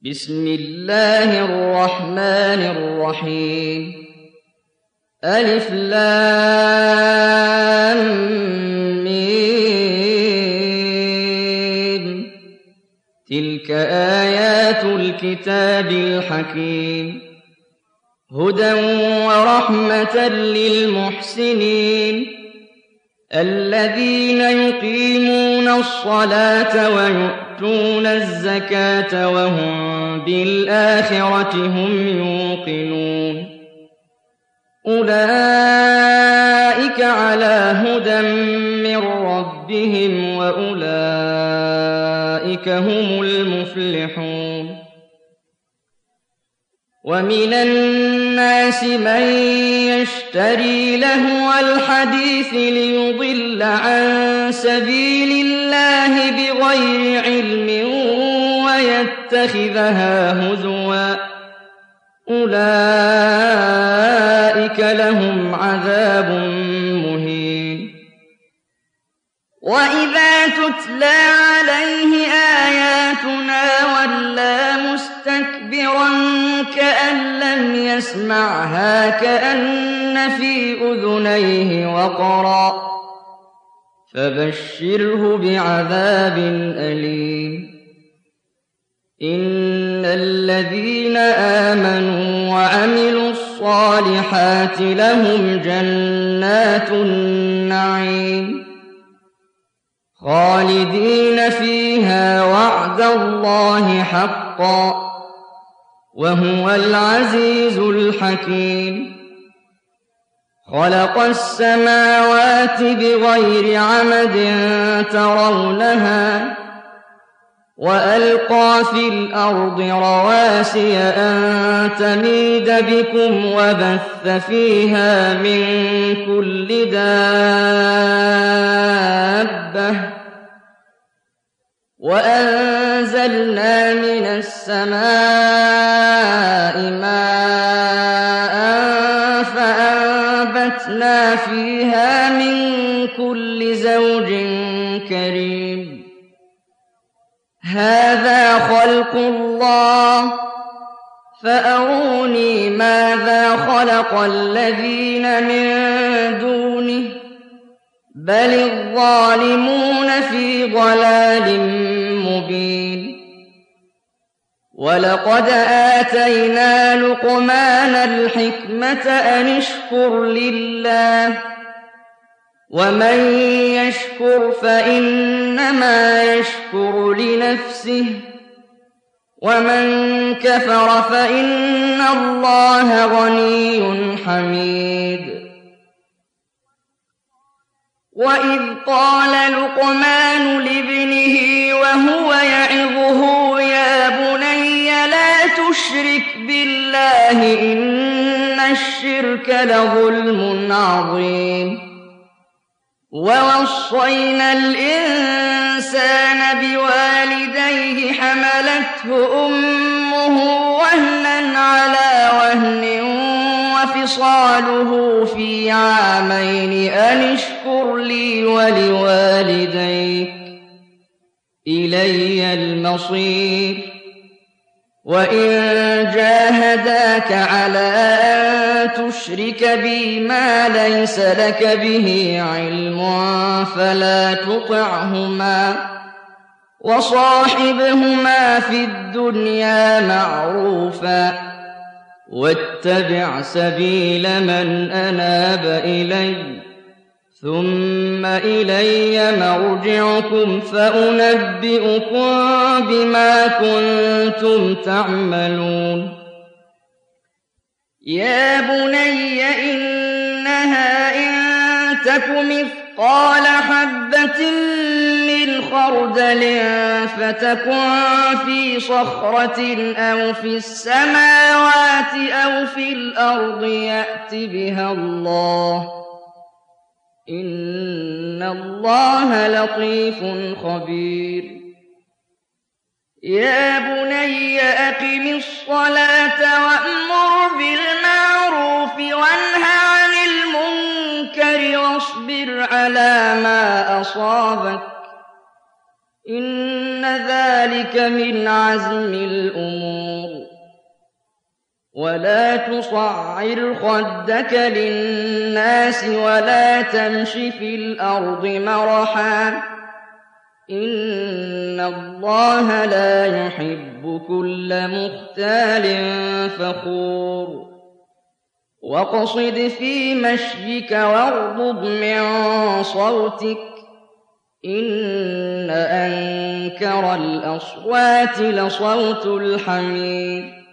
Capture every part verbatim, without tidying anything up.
بسم الله الرحمن الرحيم ألف لام ميم تلك آيات الكتاب الحكيم هدى ورحمة للمحسنين الذين يقيمون الصلاة ويؤتون الزكاة وهم بالآخرة هم يوقنون أولئك على هدى من ربهم وأولئك هم المفلحون ومن الناس من يشتري لهو الحديث ليضل عن سبيل الله بغير علم ويتخذها هزوا أولئك لهم عذاب مهين وإذا تتلى عليه آياتنا ولى مستكبرا كأن لم يسمعها كأن في أذنيه وقرا فبشره بعذاب أليم إن الذين آمنوا وعملوا الصالحات لهم جنات النعيم خالدين فيها وعد الله حقا وهو العزيز الحكيم خلق السماوات بغير عمد ترونها وألقى في الأرض رواسي أن تميد بكم وبث فيها من كل دابة وأنزلنا من السماء ماء فأنبتنا فيها من كل زوج كريم هذا خلق الله فأروني ماذا خلق الذين من دونه بل الظالمون في ضلال مبين ولقد آتينا لقمان الحكمة أن اشكر لله ومن يشكر فإنما يشكر لنفسه ومن كفر فإن الله غني حميد وإذ قال لقمان لابنه وهو يعظه يا بني لا تشرك بالله إن الشرك لظلم عظيم ووصينا الإنسان بوالديه حملته أمه وهنا على وهن وفصاله في عامين أن اشكر لي ولوالديك إلي المصير وإن جاهداك على أن تشرك بي ما ليس لك به علم فلا تطعهما وصاحبهما في الدنيا معروفا واتبع سبيل من أناب إلي ثم إلي مرجعكم فأنبئكم بما كنتم تعملون يا بني إنها إن تك مثقال حبة من خردل فتكن في صخرة أو في السماوات أو في الأرض يأت بها الله إن الله لطيف خبير يا بني أقم الصلاة وأمر بالمعروف وانه عن المنكر واصبر على ما أصابك إن ذلك ذلك من عزم الأمور. ولا تصعر خدك للناس ولا تمش في الأرض مرحا إن الله لا يحب كل مختال فخور. واقصد في مشيك واغضض من صوتك إن أنكر الأصوات لصوت الحمير.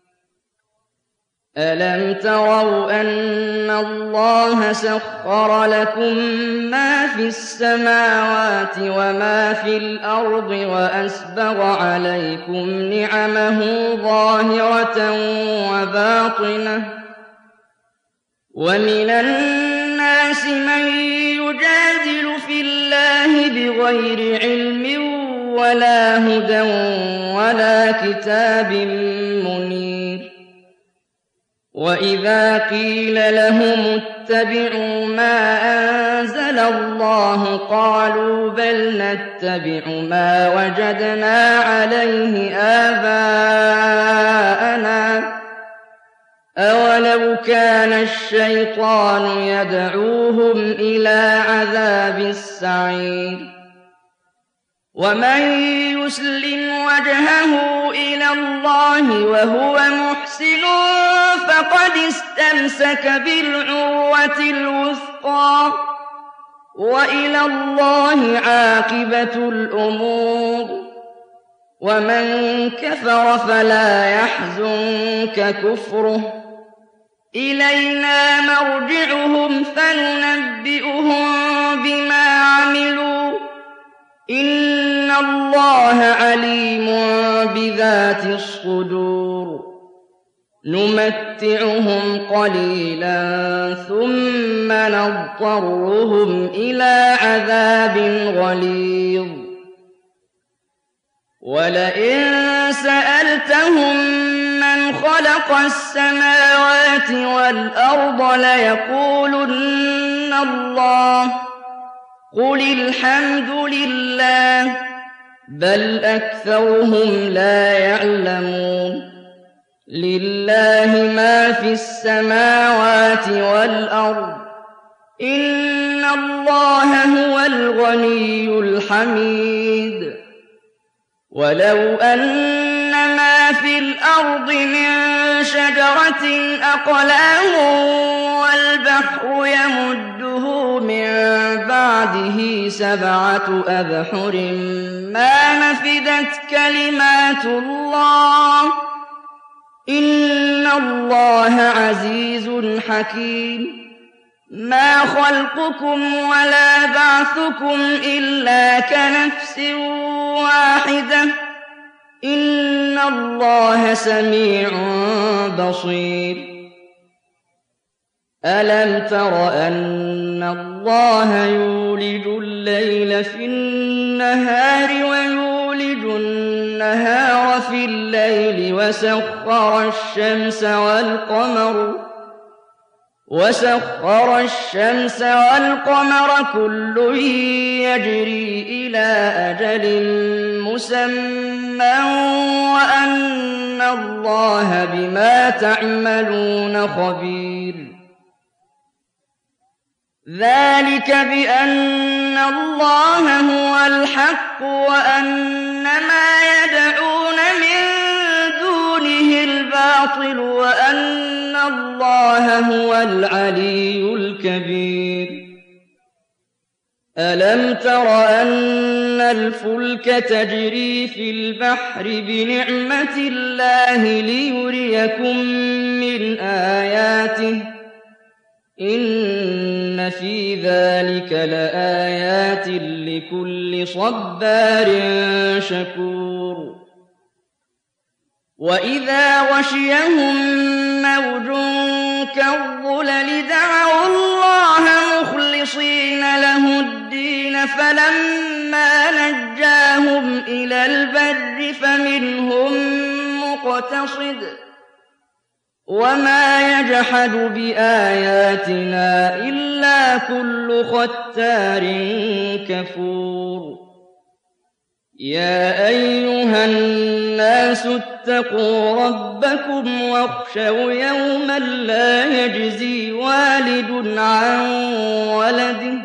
ألم تروا أن الله سخر لكم ما في السماوات وما في الأرض وأسبغ عليكم نعمه ظاهرة وباطنة ومن الناس من يجادل في الله بغير علم ولا هدى ولا كتاب منير. وإذا قيل لهم اتبعوا ما أنزل الله قالوا بل نتبع ما وجدنا عليه آباءنا أولو كان الشيطان يدعوهم إلى عذاب السعير. ومن يسلم وجهه إلى الله وهو محسن فقد استمسك بالعروة الوثقى وإلى الله عاقبة الأمور. ومن كفر فلا يحزنك كفره إلينا مرجعهم فننبئهم بما عملوا إن الله عليم بذات الصدور. نمتعهم قليلا ثم نضطرهم إلى عذاب غليظ. ولئن سألتهم من خلق السماوات والأرض ليقولن الله قل الحمد لله بل أكثرهم لا يعلمون. لله ما في السماوات والأرض إن الله هو الغني الحميد. ولو أن ما في الأرض من شجرة أقلام والبحر يمده من بعده سبعة أبحر ما نفدت كلمات الله إن الله عزيز حكيم. ما خلقكم ولا بعثكم إلا كنفس واحدة إن الله سميع بصير. ألم تر أن الله يولج الليل في النهار ويولج النهار في الليل وسخر الشمس والقمر وسخر الشمس والقمر كل يجري إلى أجل مسمى وأن الله بما تعملون خبير. ذلك بأن الله هو الحق وأن ما يدعون من دونه الباطل وأن الله هو العلي الكبير. ألم تر أن الفلك تجري في البحر بنعمة الله ليريكم من آياته إن في ذلك لآيات لكل صبار شكور. وإذا غشيهم موج كالظلل دعوا الله مخلصين له الدين فلما نجاهم إلى البر فمنهم مقتصد وما يجحد بآياتنا إلا كل ختار كفور. يَا أَيُّهَا النَّاسُ اتَّقُوا رَبَّكُمْ وَاخْشَوْا يَوْمًا لَّا يَجْزِي وَالِدٌ عَن وَلَدِهِ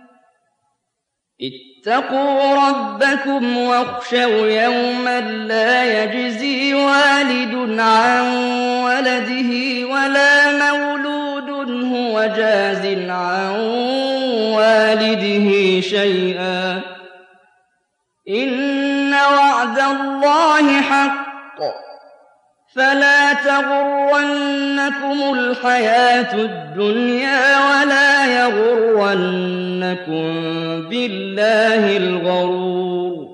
اتقوا ربكم واخشوا يوما لا يجزي والد عن ولده ولا مولود هو جاز عن والده شيئا إن وعد الله حق فلا تغرنكم الحياة الدنيا ولا يغرنكم بالله الغرور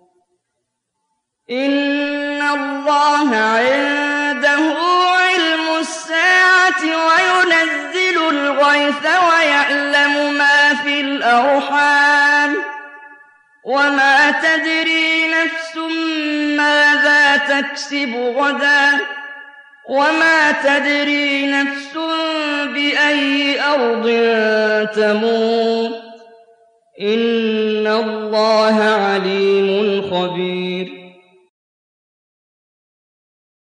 إن الله عنده علم الساعة وينزل الغيث ويعلم ما في الأرحام وما تدري نفس ماذا تكسب غدا وما تدري نفس بأي أرض تموت إن الله عليم خبير